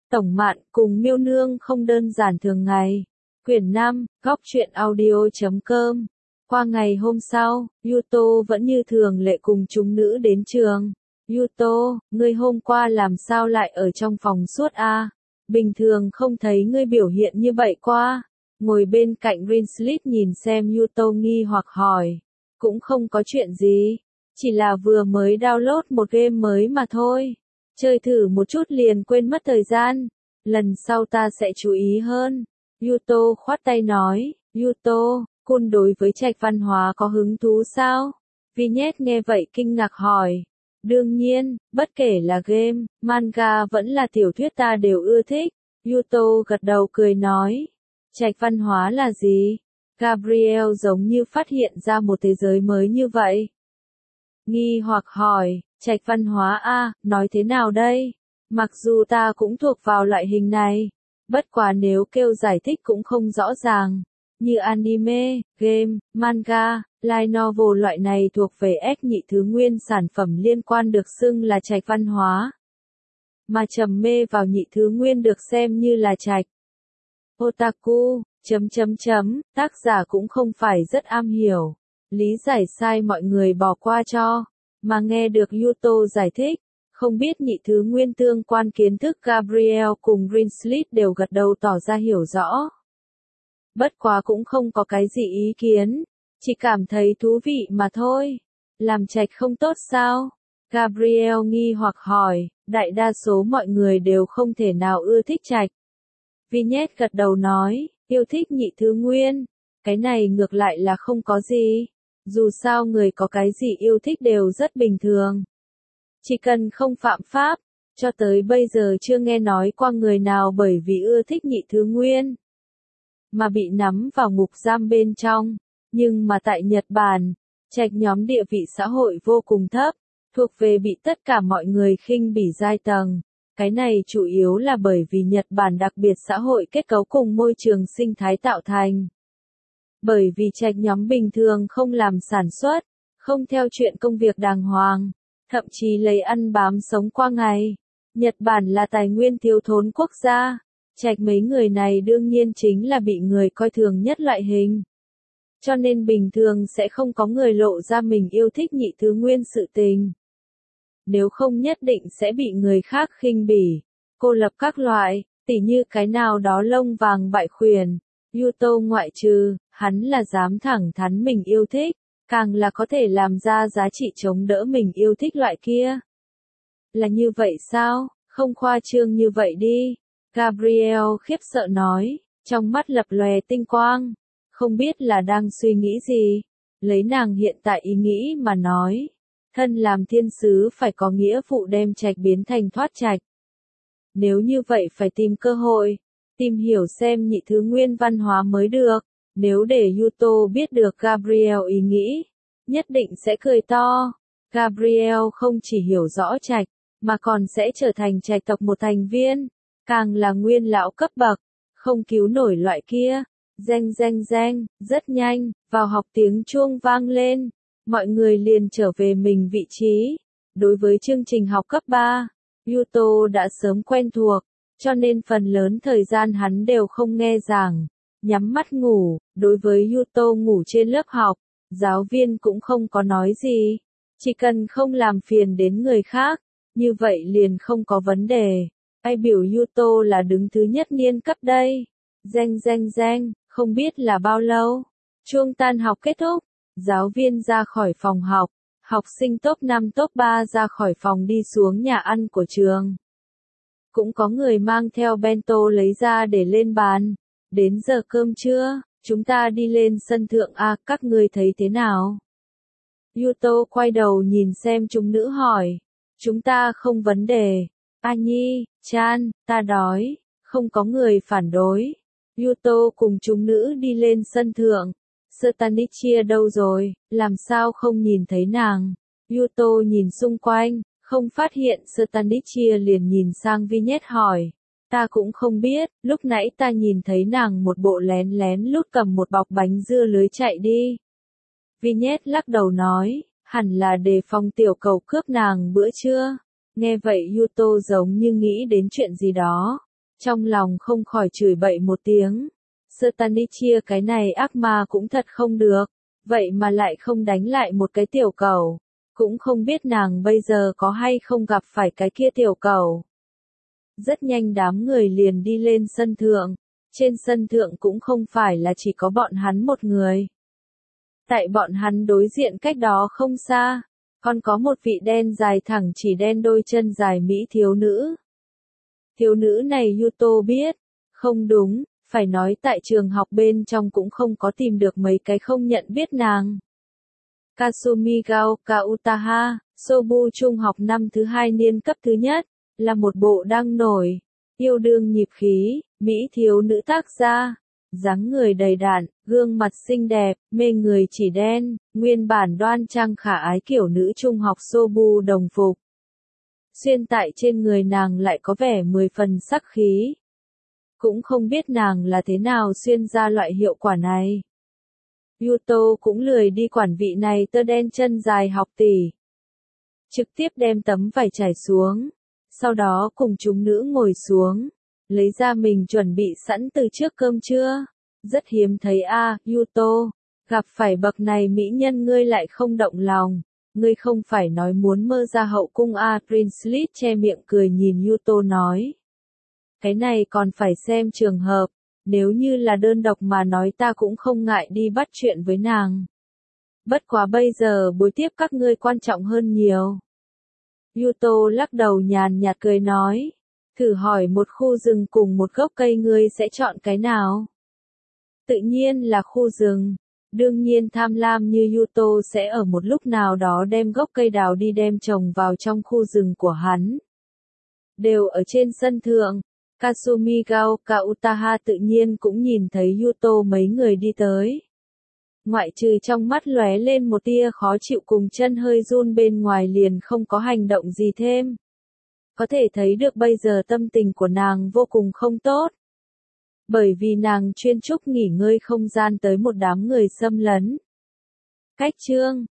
Tổng Mạn cùng Miêu Nương không đơn giản thường ngày. Quyển 5, góc truyện audio.com. Qua ngày hôm sau, Yuto vẫn như thường lệ cùng chúng nữ đến trường. Yuto, ngươi hôm qua làm sao lại ở trong phòng suốt a? Bình thường không thấy ngươi biểu hiện như vậy qua. Ngồi bên cạnh Rinslit nhìn xem Yuto nghi hoặc hỏi. Cũng không có chuyện gì. Chỉ là vừa mới download một game mới mà thôi. Chơi thử một chút liền quên mất thời gian. Lần sau ta sẽ chú ý hơn. Yuto khoát tay nói. Yuto, Kun đối với trạch văn hóa có hứng thú sao? Vignette nghe vậy kinh ngạc hỏi. Đương nhiên, bất kể là game, manga vẫn là tiểu thuyết ta đều ưa thích. Yuto gật đầu cười nói. Trạch văn hóa là gì? Gabriel giống như phát hiện ra một thế giới mới như vậy. Nghi hoặc hỏi, trạch văn hóa a, nói thế nào đây? Mặc dù ta cũng thuộc vào loại hình này, bất quá nếu kêu giải thích cũng không rõ ràng. Như anime, game, manga, light novel loại này thuộc về ép nhị thứ nguyên sản phẩm liên quan được xưng là trạch văn hóa. Mà trầm mê vào nhị thứ nguyên được xem như là trạch. Otaku, tác giả cũng không phải rất am hiểu. Lý giải sai mọi người bỏ qua cho. Mà nghe được Yuto giải thích, không biết nhị thứ nguyên tương quan kiến thức Gabriel cùng Rinslit đều gật đầu tỏ ra hiểu rõ. Bất quá cũng không có cái gì ý kiến, chỉ cảm thấy thú vị mà thôi. Làm trạch không tốt sao? Gabriel nghi hoặc hỏi, đại đa số mọi người đều không thể nào ưa thích trạch. Vignette gật đầu nói, yêu thích nhị thứ nguyên, cái này ngược lại là không có gì. Dù sao người có cái gì yêu thích đều rất bình thường. Chỉ cần không phạm pháp, cho tới bây giờ chưa nghe nói qua người nào bởi vì ưa thích nhị thứ nguyên mà bị nắm vào ngục giam bên trong. Nhưng mà tại Nhật Bản, trạch nhóm địa vị xã hội vô cùng thấp, thuộc về bị tất cả mọi người khinh bỉ giai tầng. Cái này chủ yếu là bởi vì Nhật Bản đặc biệt xã hội kết cấu cùng môi trường sinh thái tạo thành. Bởi vì trạch nhóm bình thường không làm sản xuất, không theo chuyện công việc đàng hoàng, thậm chí lấy ăn bám sống qua ngày. Nhật Bản là tài nguyên thiếu thốn quốc gia, trạch mấy người này đương nhiên chính là bị người coi thường nhất loại hình. Cho nên bình thường sẽ không có người lộ ra mình yêu thích nhị thứ nguyên sự tình. Nếu không nhất định sẽ bị người khác khinh bỉ, cô lập các loại, tỉ như cái nào đó lông vàng bại khuyển. Yuto ngoại trừ, hắn là dám thẳng thắn mình yêu thích, càng là có thể làm ra giá trị chống đỡ mình yêu thích loại kia. Là như vậy sao? Không khoa trương như vậy đi. Gabriel khiếp sợ nói, trong mắt lập lòe tinh quang. Không biết là đang suy nghĩ gì. Lấy nàng hiện tại ý nghĩ mà nói. Thân làm thiên sứ phải có nghĩa vụ đem trạch biến thành thoát trạch. Nếu như vậy phải tìm cơ hội. Tìm hiểu xem nhị thứ nguyên văn hóa mới được. Nếu để Yuto biết được Gabriel ý nghĩ, nhất định sẽ cười to. Gabriel không chỉ hiểu rõ trạch, mà còn sẽ trở thành trạch tộc một thành viên, càng là nguyên lão cấp bậc, không cứu nổi loại kia. Reng, rất nhanh, vào học tiếng chuông vang lên, mọi người liền trở về mình vị trí. Đối với chương trình học cấp 3, Yuto đã sớm quen thuộc, cho nên phần lớn thời gian hắn đều không nghe giảng, nhắm mắt ngủ. Đối với Yuto ngủ trên lớp học, giáo viên cũng không có nói gì, chỉ cần không làm phiền đến người khác, như vậy liền không có vấn đề. Ai biểu Yuto là đứng thứ nhất niên cấp đây. Reng, không biết là bao lâu. Chuông tan học kết thúc, giáo viên ra khỏi phòng học, học sinh top 5 top 3 ra khỏi phòng đi xuống nhà ăn của trường. Cũng có người mang theo bento lấy ra để lên bàn. Đến giờ cơm trưa, chúng ta đi lên sân thượng a, các ngươi thấy thế nào? Yuto quay đầu nhìn xem chúng nữ hỏi. Chúng ta không vấn đề. Nhi, Chan, ta đói. Không có người phản đối. Yuto cùng chúng nữ đi lên sân thượng. Stanichia đâu rồi, làm sao không nhìn thấy nàng? Yuto nhìn xung quanh, không phát hiện Stanichia liền nhìn sang Vignette hỏi. Ta cũng không biết, lúc nãy ta nhìn thấy nàng một bộ lén lén lút cầm một bọc bánh dưa lưới chạy đi. Vignette lắc đầu nói, hẳn là đề phòng tiểu cầu cướp nàng bữa trưa. Nghe vậy Yuto giống như nghĩ đến chuyện gì đó. Trong lòng không khỏi chửi bậy một tiếng. Stanichia cái này ác ma cũng thật không được. Vậy mà lại không đánh lại một cái tiểu cẩu. Cũng không biết nàng bây giờ có hay không gặp phải cái kia tiểu cẩu. Rất nhanh đám người liền đi lên sân thượng. Trên sân thượng cũng không phải là chỉ có bọn hắn một người. Tại bọn hắn đối diện cách đó không xa, còn có một vị đen dài thẳng chỉ đen đôi chân dài mỹ thiếu nữ. Thiếu nữ này Yuto biết, không đúng, phải nói tại trường học bên trong cũng không có tìm được mấy cái không nhận biết nàng. Kasumi Gaoka Utaha, Sobu trung học năm thứ 2 niên cấp thứ nhất, là một bộ đang nổi, yêu đương nhịp khí, mỹ thiếu nữ tác gia. Dáng người đầy đặn, gương mặt xinh đẹp, mê người chỉ đen, nguyên bản đoan trang khả ái kiểu nữ trung học Sobu đồng phục. Xuyên tại trên người nàng lại có vẻ 10 phần sắc khí. Cũng không biết nàng là thế nào xuyên ra loại hiệu quả này. Yuto cũng lười đi quản vị này tơ đen chân dài học tỷ. Trực tiếp đem tấm vải trải xuống. Sau đó cùng chúng nữ ngồi xuống. Lấy ra mình chuẩn bị sẵn từ trước cơm trưa. Rất hiếm thấy Yuto. Gặp phải bậc này mỹ nhân ngươi lại không động lòng. Ngươi không phải nói muốn mơ ra hậu cung Prince che miệng cười nhìn Yuto nói. Cái này còn phải xem trường hợp. Nếu như là đơn độc mà nói ta cũng không ngại đi bắt chuyện với nàng. Bất quá bây giờ buổi tiếp các ngươi quan trọng hơn nhiều. Yuto lắc đầu nhàn nhạt cười nói. Thử hỏi một khu rừng cùng một gốc cây ngươi sẽ chọn cái nào? Tự nhiên là khu rừng. Đương nhiên tham lam như Yuto sẽ ở một lúc nào đó đem gốc cây đào đi đem trồng vào trong khu rừng của hắn. Đều ở trên sân thượng. Kasumi Gaoka Utaha tự nhiên cũng nhìn thấy Yuto mấy người đi tới. Ngoại trừ trong mắt lóe lên một tia khó chịu cùng chân hơi run bên ngoài liền không có hành động gì thêm. Có thể thấy được bây giờ tâm tình của nàng vô cùng không tốt. Bởi vì nàng chuyên chúc nghỉ ngơi không gian tới một đám người xâm lấn. Cách chương